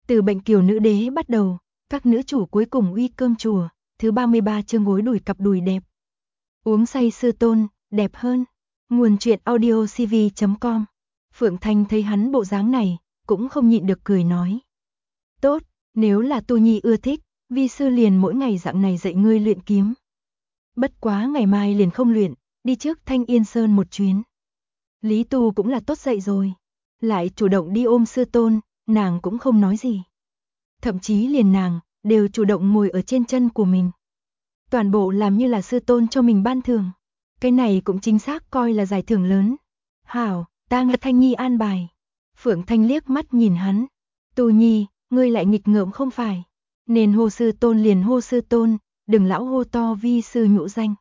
Từ bệnh kiều nữ đế bắt đầu, các nữ chủ cuối cùng uy cơm chùa, thứ 33 chương gối đùi cặp đùi đẹp. Uống say sư tôn, đẹp hơn. Nguồn truyện audio cv.com. Phượng Thanh thấy hắn bộ dáng này, cũng không nhịn được cười nói. Tốt, nếu là Tu Nhi ưa thích, vi sư liền mỗi ngày dạng này dạy ngươi luyện kiếm. Bất quá ngày mai liền không luyện, đi trước Thanh Yên Sơn một chuyến. Lý Tu cũng là tốt dậy rồi, lại chủ động đi ôm sư tôn, nàng cũng không nói gì. Thậm chí liền nàng, đều chủ động ngồi ở trên chân của mình. Toàn bộ làm như là sư tôn cho mình ban thưởng. Cái này cũng chính xác coi là giải thưởng lớn. Hảo, ta nghe Thanh Nhi an bài. Phượng Thanh liếc mắt nhìn hắn. Tu Nhi, ngươi lại nghịch ngợm không phải. Nên hô sư tôn liền hô sư tôn, đừng lão hô to vi sư nhũ danh.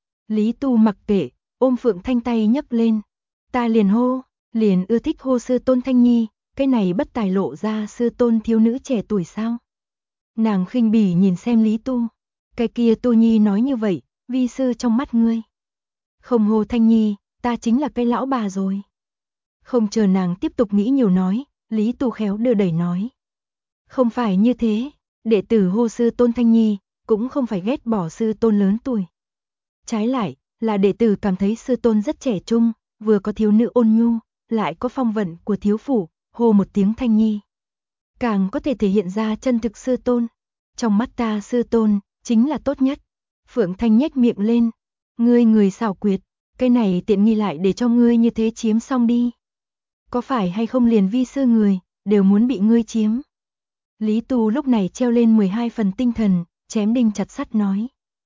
Lý Tu mặc kệ, ôm Phượng Thanh tay nhấc lên. Ta liền hô, liền ưa thích hô sư tôn Thanh Nhi, cái này bất tài lộ ra sư tôn thiếu nữ trẻ tuổi sao. Nàng khinh bỉ nhìn xem Lý Tu. Cái kia Tu Nhi nói như vậy, vi sư trong mắt ngươi. Không hô Thanh Nhi, ta chính là cái lão bà rồi. Không chờ nàng tiếp tục nghĩ nhiều nói, Lý Tu khéo đưa đẩy nói. Không phải như thế, đệ tử hô sư tôn Thanh Nhi, cũng không phải ghét bỏ sư tôn lớn tuổi. Trái lại, là đệ tử cảm thấy sư tôn rất trẻ trung, vừa có thiếu nữ ôn nhu, lại có phong vận của thiếu phủ, hô một tiếng Thanh Nhi. Càng có thể thể hiện ra chân thực sư tôn. Trong mắt ta sư tôn, chính là tốt nhất. Phượng Thanh nhếch miệng lên. Ngươi người xảo quyệt, cái này tiện nghi lại để cho ngươi như thế chiếm xong đi. Có phải hay không liền vi sư người, đều muốn bị ngươi chiếm. Lý Tu lúc này treo lên 12 phần tinh thần, chém đinh chặt sắt nói.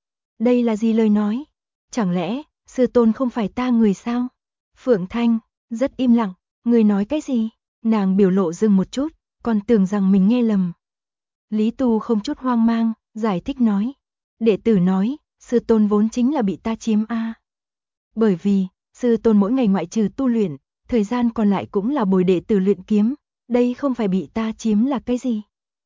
Đây là gì lời nói? Chẳng lẽ, sư tôn không phải ta người sao? Phượng Thanh, rất im lặng, người nói cái gì? Nàng biểu lộ dừng một chút, còn tưởng rằng mình nghe lầm. Lý Tu không chút hoang mang, giải thích nói. Đệ tử nói, sư tôn vốn chính là bị ta chiếm a. Bởi vì, sư tôn mỗi ngày ngoại trừ tu luyện, thời gian còn lại cũng là bồi đệ tử luyện kiếm, đây không phải bị ta chiếm là cái gì?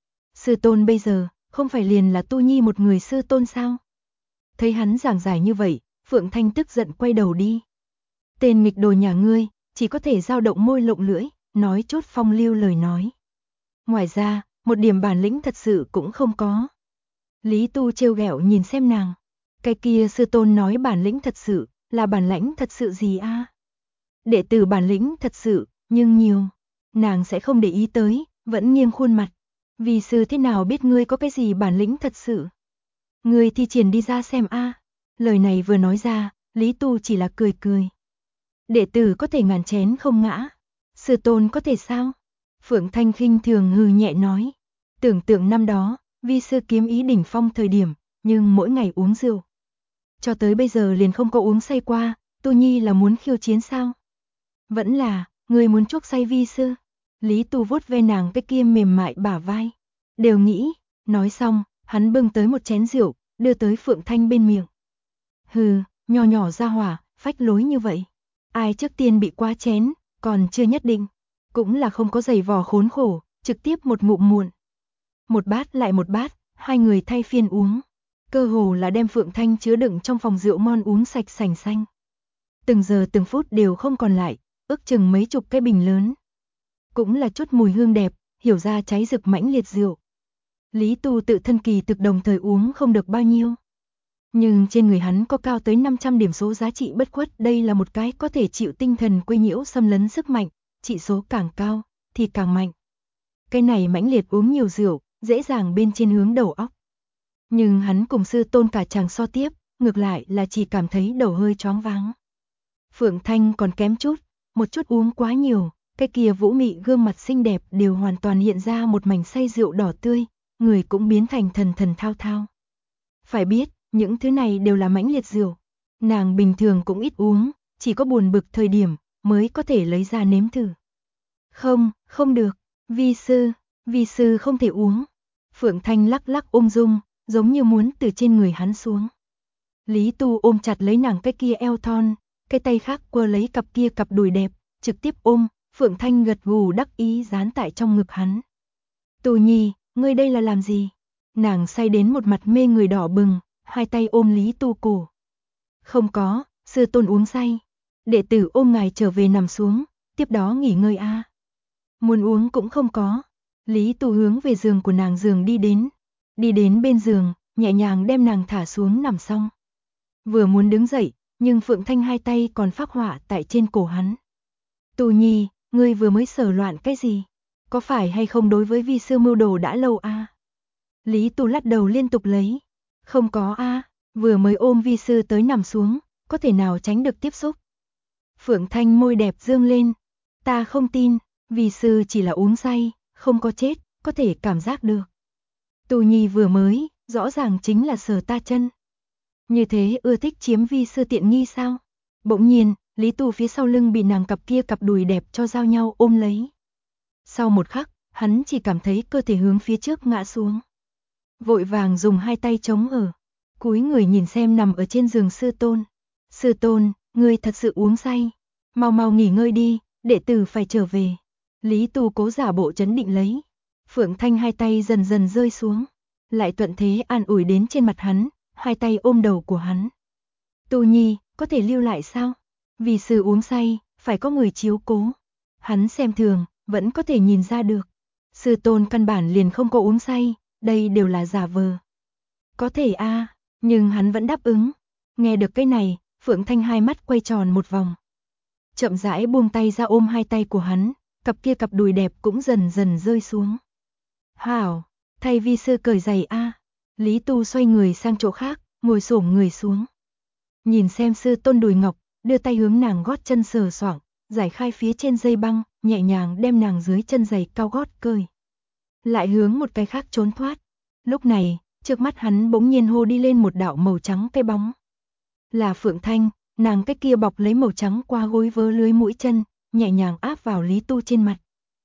Sư tôn bây giờ, không phải liền là Tu Nhi một người sư tôn sao? Thấy hắn giảng giải như vậy, Phượng Thanh tức giận quay đầu đi. Tên nghịch đồ nhà ngươi, chỉ có thể dao động môi lộng lưỡi, nói chút phong lưu lời nói. Ngoài ra, một điểm bản lĩnh thật sự cũng không có. Lý Tu trêu ghẹo nhìn xem nàng. Cái kia sư tôn nói bản lĩnh thật sự, là bản lãnh thật sự gì a? Đệ tử bản lĩnh thật sự, nhưng nhiều. Nàng sẽ không để ý tới, vẫn nghiêng khuôn mặt. Vì sư thế nào biết ngươi có cái gì bản lĩnh thật sự? Ngươi thi triển đi ra xem a. Lời này vừa nói ra, Lý Tu chỉ là cười cười. Đệ tử có thể ngàn chén không ngã. Sư tôn có thể sao? Phượng Thanh khinh thường hừ nhẹ nói. Tưởng tượng năm đó, vi sư kiếm ý đỉnh phong thời điểm, nhưng mỗi ngày uống rượu. Cho tới bây giờ liền không có uống say qua, Tu Nhi là muốn khiêu chiến sao? Vẫn là, người muốn chuốc say vi sư. Lý Tu vuốt ve nàng cái kia mềm mại bả vai. Đều nghĩ, nói xong, hắn bưng tới một chén rượu, đưa tới Phượng Thanh bên miệng. Hừ, nhỏ nhỏ ra hỏa, phách lối như vậy. Ai trước tiên bị qua chén, còn chưa nhất định. Cũng là không có giày vò khốn khổ, trực tiếp một ngụm muộn. Một bát lại một bát, hai người thay phiên uống. Cơ hồ là đem Phượng Thanh chứa đựng trong phòng rượu ngon uống sạch sành xanh. Từng giờ từng phút đều không còn lại, ước chừng mấy chục cái bình lớn. Cũng là chút mùi hương đẹp, hiểu ra cháy rực mãnh liệt rượu. Lý Tu tự thân kỳ thực đồng thời uống không được bao nhiêu. Nhưng trên người hắn có cao tới 500 điểm số giá trị bất khuất, đây là một cái có thể chịu tinh thần quấy nhiễu xâm lấn sức mạnh, trị số càng cao thì càng mạnh. Cái này mãnh liệt uống nhiều rượu, dễ dàng bên trên hướng đầu óc. Nhưng hắn cùng sư tôn cả chàng so tiếp, ngược lại là chỉ cảm thấy đầu hơi choáng váng. Phượng Thanh còn kém chút, một chút uống quá nhiều, cái kia vũ mị gương mặt xinh đẹp đều hoàn toàn hiện ra một mảnh say rượu đỏ tươi, người cũng biến thành thần thần thao thao. Phải biết, những thứ này đều là mãnh liệt rượu. Nàng bình thường cũng ít uống, chỉ có buồn bực thời điểm mới có thể lấy ra nếm thử. Không, không được, vi sư không thể uống. Phượng Thanh lắc lắc ung dung, giống như muốn từ trên người hắn xuống. Lý Tu ôm chặt lấy nàng cái kia eo thon, cái tay khác quơ lấy cặp kia cặp đùi đẹp, trực tiếp ôm, Phượng Thanh gật gù đắc ý dán tại trong ngực hắn. Tu Nhi, ngươi đây là làm gì? Nàng say đến một mặt mê người đỏ bừng, hai tay ôm Lý Tu cổ. Không có, sư tôn uống say. Đệ tử ôm ngài trở về nằm xuống, tiếp đó nghỉ ngơi a. Muốn uống cũng không có. Lý Tu hướng về giường của nàng giường đi đến bên giường, nhẹ nhàng đem nàng thả xuống nằm xong. Vừa muốn đứng dậy, nhưng Phượng Thanh hai tay còn phác họa tại trên cổ hắn. Tu Nhi, ngươi vừa mới sờ loạn cái gì? Có phải hay không đối với vi sư mưu đồ đã lâu a? Lý Tu lắc đầu liên tục lấy. Không có a, vừa mới ôm vi sư tới nằm xuống, có thể nào tránh được tiếp xúc. Phượng Thanh môi đẹp dương lên. Ta không tin, vi sư chỉ là uống say, không có chết, có thể cảm giác được. Tu Nhi vừa mới, rõ ràng chính là sờ ta chân. Như thế ưa thích chiếm vi sư tiện nghi sao? Bỗng nhiên, Lý Tu phía sau lưng bị nàng cặp đùi đẹp cho giao nhau ôm lấy. Sau một khắc, hắn chỉ cảm thấy cơ thể hướng phía trước ngã xuống. Vội vàng dùng hai tay chống ở, cúi người nhìn xem nằm ở trên giường sư tôn. Sư tôn, ngươi thật sự uống say. Mau mau nghỉ ngơi đi, đệ tử phải trở về. Lý Tu cố giả bộ trấn định lấy. Phượng Thanh hai tay dần dần rơi xuống. Lại thuận thế an ủi đến trên mặt hắn, hai tay ôm đầu của hắn. Tu Nhi, có thể lưu lại sao? Vì sư uống say, phải có người chiếu cố. Hắn xem thường, vẫn có thể nhìn ra được. Sư tôn căn bản liền không có uống say, đây đều là giả vờ. Có thể a, nhưng hắn vẫn đáp ứng. Nghe được cái này, Phượng Thanh hai mắt quay tròn một vòng. Chậm rãi buông tay ra ôm hai tay của hắn, cặp đùi đẹp cũng dần dần rơi xuống. Hảo, thay vi sư cởi giày a. Lý Tu xoay người sang chỗ khác, ngồi xổm người xuống. Nhìn xem sư tôn đùi ngọc, đưa tay hướng nàng gót chân sờ soạng, giải khai phía trên dây băng, nhẹ nhàng đem nàng dưới chân giày cao gót cởi. Lại hướng một cái khác trốn thoát. Lúc này, trước mắt hắn bỗng nhiên hô đi lên một đạo màu trắng cái bóng. Là Phượng Thanh, nàng cái kia bọc lấy màu trắng qua gối vớ lưới mũi chân, nhẹ nhàng áp vào Lý Tu trên mặt.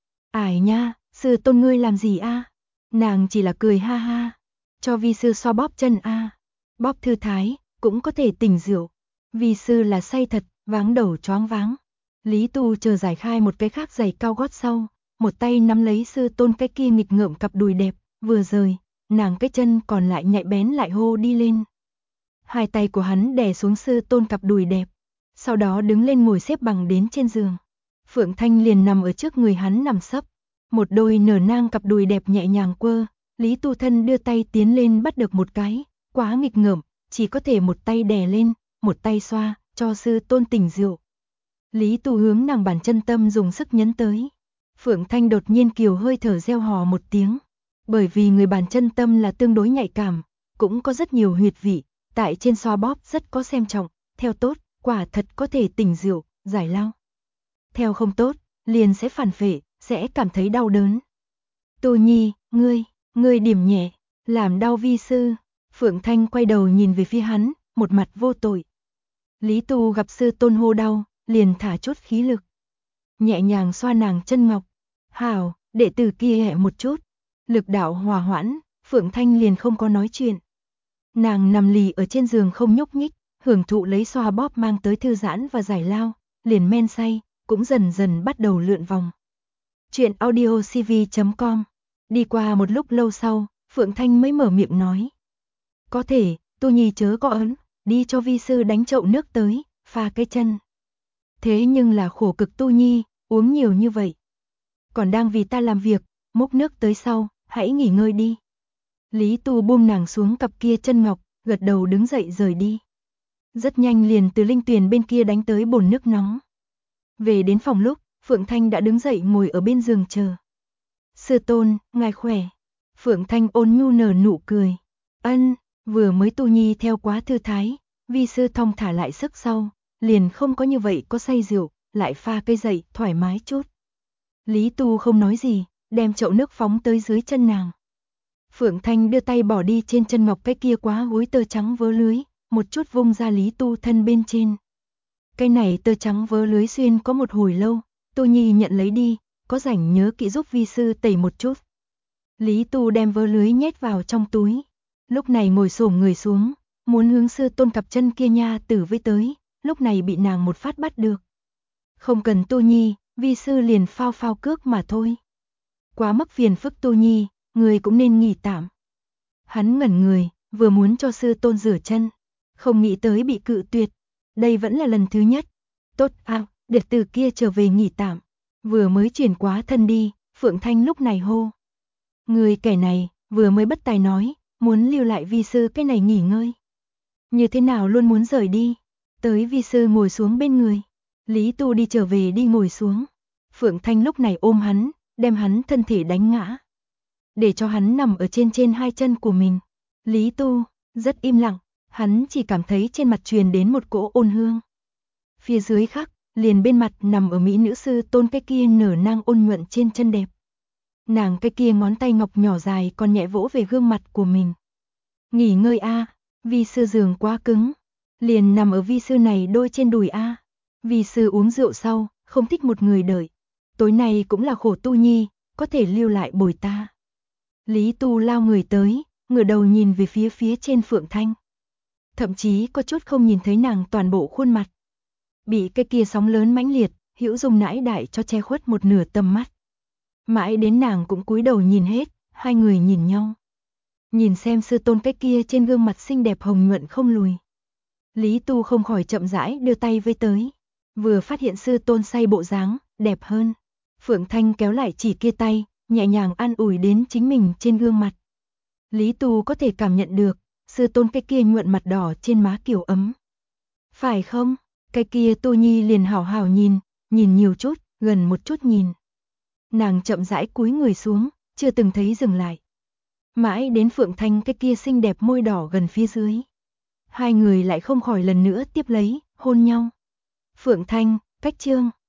Ải nha, sư tôn ngươi làm gì a? Nàng chỉ là cười ha ha. Cho vi sư xoa bóp chân a. Bóp thư thái, cũng có thể tỉnh rượu. Vi sư là say thật, váng đầu choáng váng. Lý Tu chờ giải khai một cái khác giày cao gót sau, một tay nắm lấy sư tôn cái kia nghịch ngợm cặp đùi đẹp, vừa rời, nàng cái chân còn lại nhạy bén lại hô đi lên. Hai tay của hắn đè xuống sư tôn cặp đùi đẹp, sau đó đứng lên ngồi xếp bằng đến trên giường. Phượng Thanh liền nằm ở trước người hắn nằm sấp, một đôi nở nang cặp đùi đẹp nhẹ nhàng quơ, Lý Tu thân đưa tay tiến lên bắt được một cái, quá nghịch ngợm, chỉ có thể một tay đè lên, một tay xoa, cho sư tôn tỉnh rượu. Lý Tu hướng nàng bàn chân tâm dùng sức nhấn tới. Phượng Thanh đột nhiên kiều hơi thở reo hò một tiếng, bởi vì người bàn chân tâm là tương đối nhạy cảm, cũng có rất nhiều huyệt vị, tại trên xoa bóp rất có xem trọng, theo tốt, quả thật có thể tỉnh rượu, giải lao. Theo không tốt, liền sẽ phản phệ, sẽ cảm thấy đau đớn. Tu Nhi, ngươi điểm nhẹ, làm đau vi sư. Phượng Thanh quay đầu nhìn về phía hắn, một mặt vô tội. Lý Tu gặp sư tôn hô đau, liền thả chút khí lực. Nhẹ nhàng xoa nàng chân ngọc. Hảo, đệ tử kia nhẹ một chút. Lực đạo hòa hoãn, Phượng Thanh liền không có nói chuyện. Nàng nằm lì ở trên giường không nhúc nhích, hưởng thụ lấy xoa bóp mang tới thư giãn và giải lao, liền men say, cũng dần dần bắt đầu lượn vòng. Chuyện audiocv.com. Đi qua một lúc lâu sau, Phượng Thanh mới mở miệng nói. Có thể, Tu Nhi chớ có ấn, đi cho vi sư đánh chậu nước tới, pha cái chân. Thế nhưng là khổ cực Tu Nhi, uống nhiều như vậy. Còn đang vì ta làm việc, múc nước tới sau, hãy nghỉ ngơi đi. Lý Tu buông nàng xuống cặp kia chân ngọc, gật đầu đứng dậy rời đi. Rất nhanh liền từ linh tuyền bên kia đánh tới bồn nước nóng. Về đến phòng lúc, Phượng Thanh đã đứng dậy ngồi ở bên giường chờ. Sư tôn, ngài khỏe. Phượng Thanh ôn nhu nở nụ cười. Ân, vừa mới Tu Nhi theo quá thư thái, vi sư thong thả lại sức sau, liền không có như vậy có say rượu, lại pha cây dậy, thoải mái chút. Lý Tu không nói gì, đem chậu nước phóng tới dưới chân nàng. Phượng Thanh đưa tay bỏ đi trên chân ngọc cái kia quá gối tơ trắng vớ lưới, một chút vung ra Lý Tu thân bên trên. Cái này tơ trắng vớ lưới xuyên có một hồi lâu, Tu Nhi nhận lấy đi, có rảnh nhớ kỹ giúp vi sư tẩy một chút. Lý Tu đem vớ lưới nhét vào trong túi, lúc này ngồi xổm người xuống, muốn hướng sư tôn cặp chân kia nha tử với tới, lúc này bị nàng một phát bắt được. Không cần Tu Nhi, vi sư liền phao phao cước mà thôi. Quá mức phiền phức Tu Nhi, người cũng nên nghỉ tạm. Hắn ngẩn người, vừa muốn cho sư tôn rửa chân, không nghĩ tới bị cự tuyệt. Đây vẫn là lần thứ nhất. Tốt à, đệ tử kia trở về nghỉ tạm. Vừa mới chuyển quá thân đi, Phượng Thanh lúc này hô. Người kẻ này, vừa mới bất tài nói, muốn lưu lại vi sư cái này nghỉ ngơi. Như thế nào luôn muốn rời đi. Tới vi sư ngồi xuống bên người. Lý Tu đi trở về đi ngồi xuống. Phượng Thanh lúc này ôm hắn, đem hắn thân thể đánh ngã. Để cho hắn nằm ở trên hai chân của mình. Lý Tu, rất im lặng, hắn chỉ cảm thấy trên mặt truyền đến một cỗ ôn hương. Phía dưới khắc, liền bên mặt nằm ở mỹ nữ sư tôn cái kia nở nang ôn nhuận trên chân đẹp. Nàng cái kia ngón tay ngọc nhỏ dài còn nhẹ vỗ về gương mặt của mình. Nghỉ ngơi a, vi sư giường quá cứng. Liền nằm ở vi sư này đôi trên đùi a. Vi sư uống rượu sau, không thích một người đợi. Tối nay cũng là khổ tu nhi, có thể lưu lại bồi ta. Lý Tu lao người tới, ngửa đầu nhìn về phía trên Phượng Thanh. Thậm chí có chút không nhìn thấy nàng toàn bộ khuôn mặt. Bị cái kia sóng lớn mãnh liệt, hữu dùng nãi đại cho che khuất một nửa tầm mắt. Mãi đến nàng cũng cúi đầu nhìn hết, hai người nhìn nhau. Nhìn xem sư tôn cái kia trên gương mặt xinh đẹp hồng nhuận không lùi. Lý Tu không khỏi chậm rãi đưa tay với tới. Vừa phát hiện sư tôn say bộ dáng, đẹp hơn. Phượng Thanh kéo lại chỉ kia tay, nhẹ nhàng an ủi đến chính mình trên gương mặt. Lý Tu có thể cảm nhận được, sư tôn cái kia nhuận mặt đỏ trên má kiểu ấm. Phải không? Cái kia Tu Nhi liền hảo hảo nhìn, nhìn nhiều chút, gần một chút nhìn. Nàng chậm rãi cúi người xuống, chưa từng thấy dừng lại. Mãi đến Phượng Thanh cái kia xinh đẹp môi đỏ gần phía dưới. Hai người lại không khỏi lần nữa tiếp lấy, hôn nhau. Phượng Thanh, cách chương.